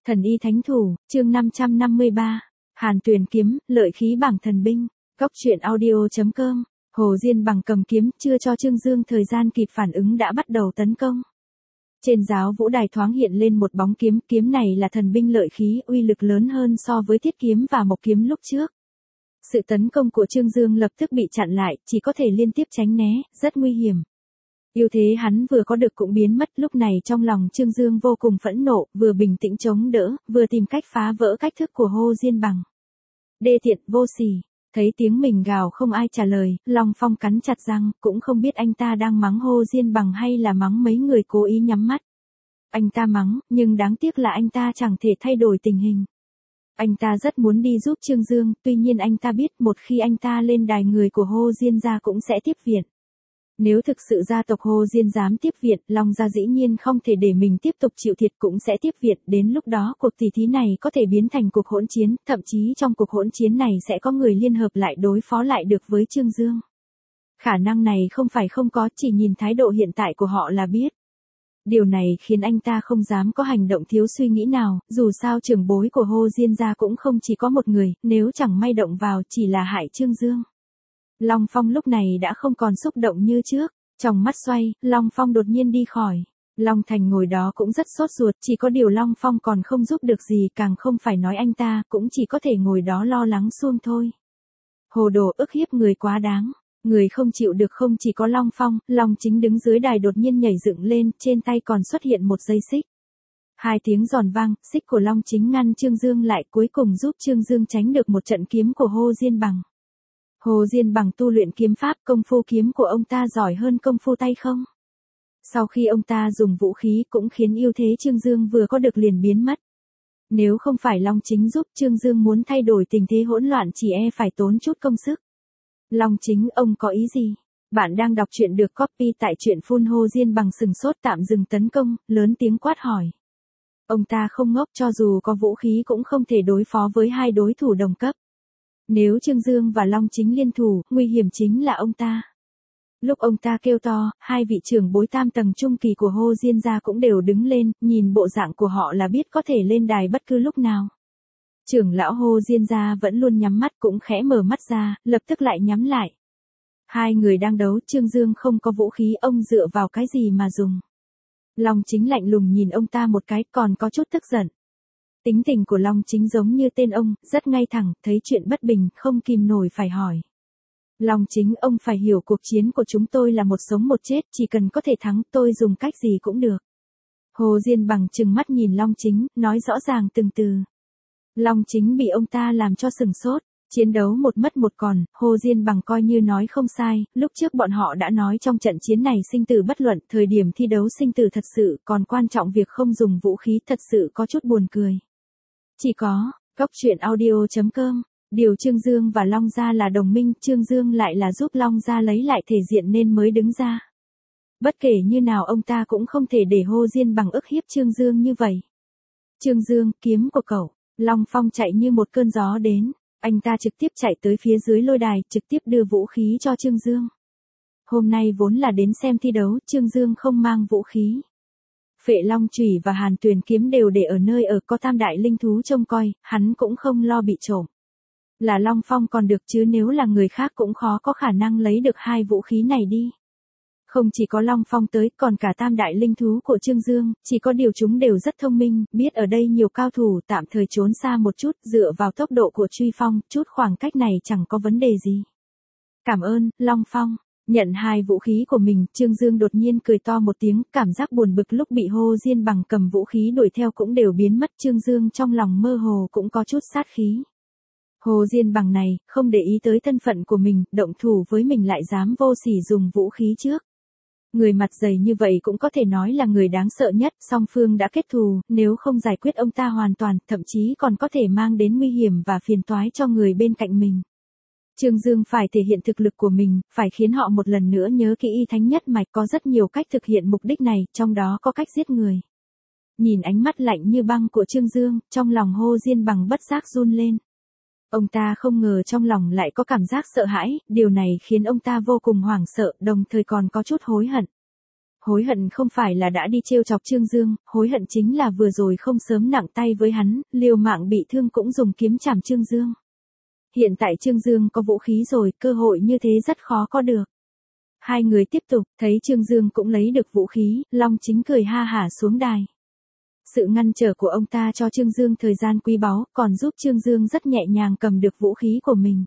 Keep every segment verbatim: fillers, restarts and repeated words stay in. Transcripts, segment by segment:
Thần y thánh thủ, chương năm trăm năm mươi ba. Hàn Tuyền kiếm, lợi khí bảng thần binh. Cốc truyện audio chấm com. Hồ Diên bằng cầm kiếm, chưa cho Trương Dương thời gian kịp phản ứng đã bắt đầu tấn công. Trên giáo vũ đài thoáng hiện lên một bóng kiếm, kiếm này là thần binh lợi khí, uy lực lớn hơn so với thiết kiếm và mộc kiếm lúc trước. Sự tấn công của Trương Dương lập tức bị chặn lại, chỉ có thể liên tiếp tránh né, rất nguy hiểm. Ưu thế hắn vừa có được cũng biến mất, lúc này trong lòng Trương Dương vô cùng phẫn nộ, vừa bình tĩnh chống đỡ, vừa tìm cách phá vỡ cách thức của Hồ Diên bằng. Đê tiện, vô sỉ. Thấy tiếng mình gào không ai trả lời, Long Phong cắn chặt răng, cũng không biết anh ta đang mắng Hồ Diên bằng hay là mắng mấy người cố ý nhắm mắt. Anh ta mắng, nhưng đáng tiếc là anh ta chẳng thể thay đổi tình hình. Anh ta rất muốn đi giúp Trương Dương, tuy nhiên anh ta biết một khi anh ta lên đài người của Hồ Diên gia cũng sẽ tiếp viện. Nếu thực sự gia tộc Hồ Diên dám tiếp viện, Long gia dĩ nhiên không thể để mình tiếp tục chịu thiệt cũng sẽ tiếp viện, đến lúc đó cuộc tỷ thí này có thể biến thành cuộc hỗn chiến, thậm chí trong cuộc hỗn chiến này sẽ có người liên hợp lại đối phó lại được với Trương Dương. Khả năng này không phải không có, chỉ nhìn thái độ hiện tại của họ là biết. Điều này khiến anh ta không dám có hành động thiếu suy nghĩ nào, dù sao trưởng bối của Hồ Diên gia cũng không chỉ có một người, nếu chẳng may động vào chỉ là hại Trương Dương. Long Phong lúc này đã không còn xúc động như trước, trong mắt xoay, Long Phong đột nhiên đi khỏi. Long Thành ngồi đó cũng rất sốt ruột, chỉ có điều Long Phong còn không giúp được gì, càng không phải nói anh ta, cũng chỉ có thể ngồi đó lo lắng suông thôi. Hồ đồ, ức hiếp người quá đáng. Người không chịu được không chỉ có Long Phong, Long Chính đứng dưới đài đột nhiên nhảy dựng lên, trên tay còn xuất hiện một dây xích. Hai tiếng giòn vang, xích của Long Chính ngăn Trương Dương lại, cuối cùng giúp Trương Dương tránh được một trận kiếm của Hồ Diên bằng. Hồ Diên bằng tu luyện kiếm pháp, công phu kiếm của ông ta giỏi hơn công phu tay không? Sau khi ông ta dùng vũ khí cũng khiến ưu thế Trương Dương vừa có được liền biến mất. Nếu không phải Long Chính giúp, Trương Dương muốn thay đổi tình thế hỗn loạn chỉ e phải tốn chút công sức. Long Chính, ông có ý gì? Bạn đang đọc truyện được copy tại truyện phun. Hồ Diên bằng sừng sốt tạm dừng tấn công, lớn tiếng quát hỏi. Ông ta không ngốc, cho dù có vũ khí cũng không thể đối phó với hai đối thủ đồng cấp. Nếu Trương Dương và Long Chính liên thủ, nguy hiểm chính là ông ta. Lúc ông ta kêu to, hai vị trưởng bối tam tầng trung kỳ của Hồ Diên gia cũng đều đứng lên, nhìn bộ dạng của họ là biết có thể lên đài bất cứ lúc nào. Trưởng lão Hồ Diên gia vẫn luôn nhắm mắt cũng khẽ mở mắt ra, lập tức lại nhắm lại. Hai người đang đấu, Trương Dương không có vũ khí, ông dựa vào cái gì mà dùng. Long Chính lạnh lùng nhìn ông ta một cái, còn có chút tức giận. Tính tình của Long Chính giống như tên ông, rất ngay thẳng, thấy chuyện bất bình, không kìm nổi phải hỏi. Long Chính, ông phải hiểu cuộc chiến của chúng tôi là một sống một chết, chỉ cần có thể thắng, tôi dùng cách gì cũng được. Hồ Diên bằng trừng mắt nhìn Long Chính, nói rõ ràng từng từ. Long Chính bị ông ta làm cho sừng sốt, chiến đấu một mất một còn, Hồ Diên bằng coi như nói không sai, lúc trước bọn họ đã nói trong trận chiến này sinh tử bất luận, thời điểm thi đấu sinh tử thật sự, còn quan trọng việc không dùng vũ khí thật sự có chút buồn cười. Chỉ có, cốc truyện audio chấm com, điều Trương Dương và Long gia là đồng minh, Trương Dương lại là giúp Long gia lấy lại thể diện nên mới đứng ra. Bất kể như nào ông ta cũng không thể để Hồ Diên bằng ức hiếp Trương Dương như vậy. Trương Dương, kiếm của cậu. Long Phong chạy như một cơn gió đến, anh ta trực tiếp chạy tới phía dưới lôi đài, trực tiếp đưa vũ khí cho Trương Dương. Hôm nay vốn là đến xem thi đấu, Trương Dương không mang vũ khí. Phệ Long chùy và Hàn Tuyền kiếm đều để ở nơi ở có tam đại linh thú trông coi, hắn cũng không lo bị trộm. Là Long Phong còn được chứ nếu là người khác cũng khó có khả năng lấy được hai vũ khí này đi. Không chỉ có Long Phong tới, còn cả tam đại linh thú của Trương Dương, chỉ có điều chúng đều rất thông minh, biết ở đây nhiều cao thủ, tạm thời trốn xa một chút, dựa vào tốc độ của Truy Phong, chút khoảng cách này chẳng có vấn đề gì. Cảm ơn, Long Phong. Nhận hai vũ khí của mình, Trương Dương đột nhiên cười to một tiếng, cảm giác buồn bực lúc bị Hồ Diên bằng cầm vũ khí đuổi theo cũng đều biến mất, Trương Dương trong lòng mơ hồ cũng có chút sát khí. Hồ Diên bằng này, không để ý tới thân phận của mình, động thủ với mình lại dám vô sỉ dùng vũ khí trước. Người mặt dày như vậy cũng có thể nói là người đáng sợ nhất, song phương đã kết thù, nếu không giải quyết ông ta hoàn toàn, thậm chí còn có thể mang đến nguy hiểm và phiền toái cho người bên cạnh mình. Trương Dương phải thể hiện thực lực của mình, phải khiến họ một lần nữa nhớ kỹ y thánh nhất mạch, có rất nhiều cách thực hiện mục đích này, trong đó có cách giết người. Nhìn ánh mắt lạnh như băng của Trương Dương, trong lòng Hồ Diên bằng bất giác run lên. Ông ta không ngờ trong lòng lại có cảm giác sợ hãi, điều này khiến ông ta vô cùng hoảng sợ, đồng thời còn có chút hối hận. Hối hận không phải là đã đi trêu chọc Trương Dương, hối hận chính là vừa rồi không sớm nặng tay với hắn, liều mạng bị thương cũng dùng kiếm chảm Trương Dương. Hiện tại Trương Dương có vũ khí rồi, cơ hội như thế rất khó có được. Hai người tiếp tục, thấy Trương Dương cũng lấy được vũ khí, Long Chính cười ha hả xuống đài. Sự ngăn trở của ông ta cho Trương Dương thời gian quý báu, còn giúp Trương Dương rất nhẹ nhàng cầm được vũ khí của mình.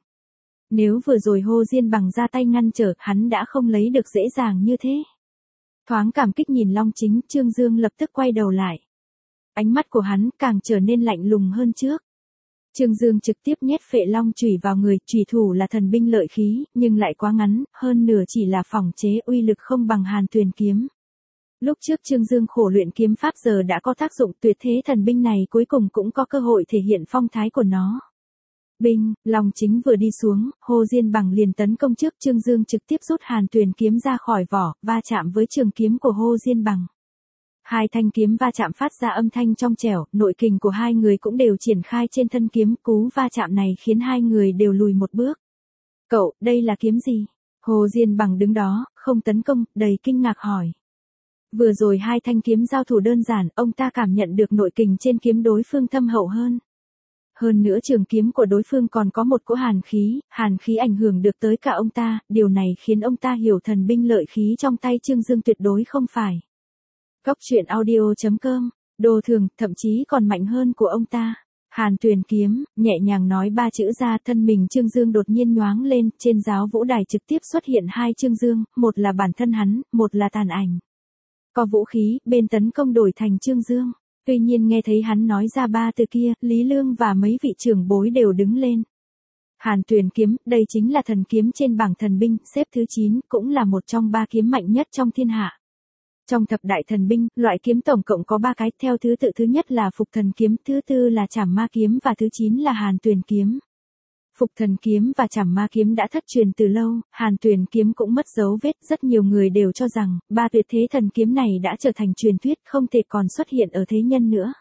Nếu vừa rồi Hồ Diên Bằng ra tay ngăn trở, hắn đã không lấy được dễ dàng như thế. Thoáng cảm kích nhìn Long Chính, Trương Dương lập tức quay đầu lại. Ánh mắt của hắn càng trở nên lạnh lùng hơn trước. Trương Dương trực tiếp nhét phệ long chùy vào người, chùy thủ là thần binh lợi khí, nhưng lại quá ngắn, hơn nửa chỉ là phỏng chế, uy lực không bằng Hàn Tuyền kiếm. Lúc trước Trương Dương khổ luyện kiếm pháp giờ đã có tác dụng, tuyệt thế thần binh này cuối cùng cũng có cơ hội thể hiện phong thái của nó. Binh, Long Chính vừa đi xuống, Hồ Diên Bằng liền tấn công trước, Trương Dương trực tiếp rút Hàn Tuyền kiếm ra khỏi vỏ, va chạm với trường kiếm của Hồ Diên Bằng. Hai thanh kiếm va chạm phát ra âm thanh trong trẻo, nội kình của hai người cũng đều triển khai trên thân kiếm, cú va chạm này khiến hai người đều lùi một bước. Cậu, đây là kiếm gì? Hồ Diên Bằng đứng đó, không tấn công, đầy kinh ngạc hỏi. Vừa rồi hai thanh kiếm giao thủ đơn giản, ông ta cảm nhận được nội kình trên kiếm đối phương thâm hậu hơn. Hơn nữa trường kiếm của đối phương còn có một cỗ hàn khí, hàn khí ảnh hưởng được tới cả ông ta, điều này khiến ông ta hiểu thần binh lợi khí trong tay Trương Dương tuyệt đối không phải. Góc truyện audio chấm com, đồ thường, thậm chí còn mạnh hơn của ông ta. Hàn Tuyền kiếm, nhẹ nhàng nói ba chữ ra, thân mình Trương Dương đột nhiên nhoáng lên, trên giáo vũ đài trực tiếp xuất hiện hai Trương Dương, một là bản thân hắn, một là tàn ảnh. Có vũ khí, bên tấn công đổi thành Trương Dương. Tuy nhiên nghe thấy hắn nói ra ba từ kia, Lý Lương và mấy vị trưởng bối đều đứng lên. Hàn Tuyền kiếm, đây chính là thần kiếm trên bảng thần binh, xếp thứ chín, cũng là một trong ba kiếm mạnh nhất trong thiên hạ. Trong thập đại thần binh, loại kiếm tổng cộng có ba cái, theo thứ tự thứ nhất là Phục Thần kiếm, thứ tư là Trảm Ma kiếm và thứ chín là Hàn Tuyền kiếm. Phục Thần kiếm và Trảm Ma kiếm đã thất truyền từ lâu, Hàn Tuyền kiếm cũng mất dấu vết, rất nhiều người đều cho rằng, ba tuyệt thế thần kiếm này đã trở thành truyền thuyết, không thể còn xuất hiện ở thế nhân nữa.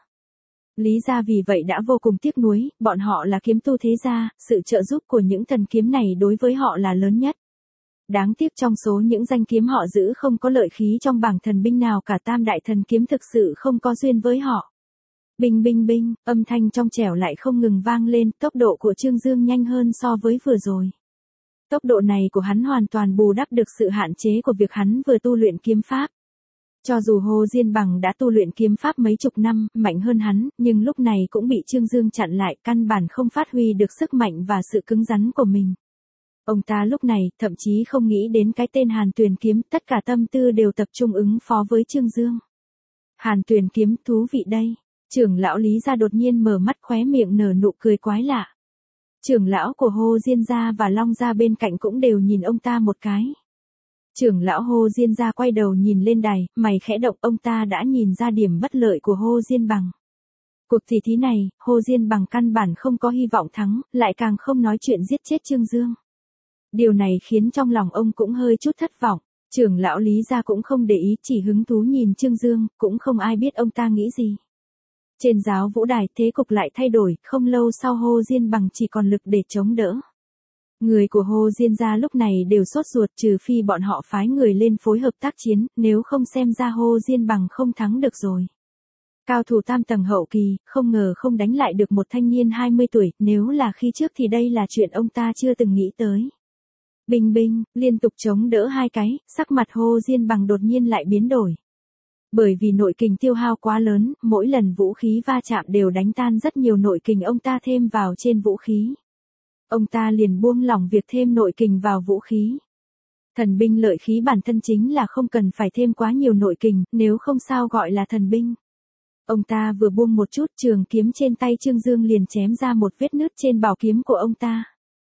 Lý gia vì vậy đã vô cùng tiếc nuối, bọn họ là kiếm tu thế gia, sự trợ giúp của những thần kiếm này đối với họ là lớn nhất. Đáng tiếc trong số những danh kiếm họ giữ không có lợi khí trong bảng thần binh nào cả, tam đại thần kiếm thực sự không có duyên với họ. Binh binh binh, âm thanh trong trẻo lại không ngừng vang lên, tốc độ của Trương Dương nhanh hơn so với vừa rồi. Tốc độ này của hắn hoàn toàn bù đắp được sự hạn chế của việc hắn vừa tu luyện kiếm pháp. Cho dù Hồ Diên Bằng đã tu luyện kiếm pháp mấy chục năm, mạnh hơn hắn, nhưng lúc này cũng bị Trương Dương chặn lại, căn bản không phát huy được sức mạnh và sự cứng rắn của mình. Ông ta lúc này, thậm chí không nghĩ đến cái tên Hàn Tuyền kiếm, tất cả tâm tư đều tập trung ứng phó với Trương Dương. Hàn Tuyền kiếm, thú vị đây. Trưởng lão Lý gia đột nhiên mở mắt, khóe miệng nở nụ cười quái lạ. Trưởng lão của Hồ Diên gia và Long gia bên cạnh cũng đều nhìn ông ta một cái. Trưởng lão Hồ Diên gia quay đầu nhìn lên đài, mày khẽ động, ông ta đã nhìn ra điểm bất lợi của Hồ Diên Bằng. Cuộc tỷ thí này, Hồ Diên Bằng căn bản không có hy vọng thắng, lại càng không nói chuyện giết chết Trương Dương. Điều này khiến trong lòng ông cũng hơi chút thất vọng. Trưởng lão Lý gia cũng không để ý, chỉ hứng thú nhìn Trương Dương, cũng không ai biết ông ta nghĩ gì. Trên giáo vũ đài, thế cục lại thay đổi, không lâu sau Hồ Diên Bằng chỉ còn lực để chống đỡ. Người của Hồ Diên gia lúc này đều sốt ruột, trừ phi bọn họ phái người lên phối hợp tác chiến, nếu không xem ra Hồ Diên Bằng không thắng được rồi. Cao thủ tam tầng hậu kỳ, không ngờ không đánh lại được một thanh niên hai mươi tuổi, nếu là khi trước thì đây là chuyện ông ta chưa từng nghĩ tới. Bình bình, liên tục chống đỡ hai cái, sắc mặt Hồ Diên Bằng đột nhiên lại biến đổi. Bởi vì nội kình tiêu hao quá lớn, mỗi lần vũ khí va chạm đều đánh tan rất nhiều nội kình ông ta thêm vào trên vũ khí. Ông ta liền buông lỏng việc thêm nội kình vào vũ khí. Thần binh lợi khí bản thân chính là không cần phải thêm quá nhiều nội kình, nếu không sao gọi là thần binh. Ông ta vừa buông một chút, trường kiếm trên tay Trương Dương liền chém ra một vết nứt trên bảo kiếm của ông ta.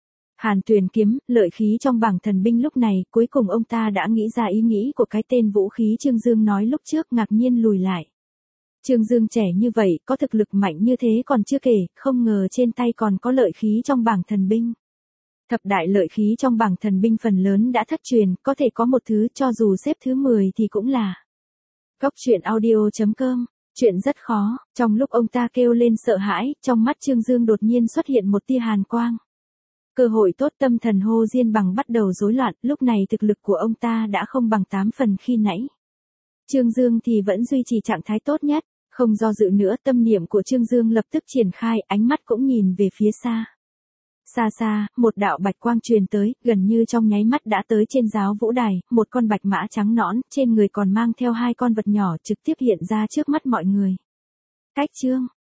Hàn Tuyền kiếm, lợi khí trong bảng thần binh lúc này, cuối cùng ông ta đã nghĩ ra ý nghĩ của cái tên vũ khí Trương Dương nói lúc trước, ngạc nhiên lùi lại. Trương Dương trẻ như vậy, có thực lực mạnh như thế còn chưa kể, không ngờ trên tay còn có lợi khí trong bảng thần binh. Thập đại lợi khí trong bảng thần binh phần lớn đã thất truyền, có thể có một thứ cho dù xếp thứ mười thì cũng là. Góc truyện audio chấm com, chuyện rất khó, trong lúc ông ta kêu lên sợ hãi, trong mắt Trương Dương đột nhiên xuất hiện một tia hàn quang. Cơ hội tốt, tâm thần Hồ Diên Bằng bắt đầu rối loạn, lúc này thực lực của ông ta đã không bằng tám phần khi nãy. Trương Dương thì vẫn duy trì trạng thái tốt nhất, không do dự nữa, tâm niệm của Trương Dương lập tức triển khai, ánh mắt cũng nhìn về phía xa. Xa xa, một đạo bạch quang truyền tới, gần như trong nháy mắt đã tới trên giáo vũ đài, một con bạch mã trắng nõn, trên người còn mang theo hai con vật nhỏ trực tiếp hiện ra trước mắt mọi người. Cách Trương,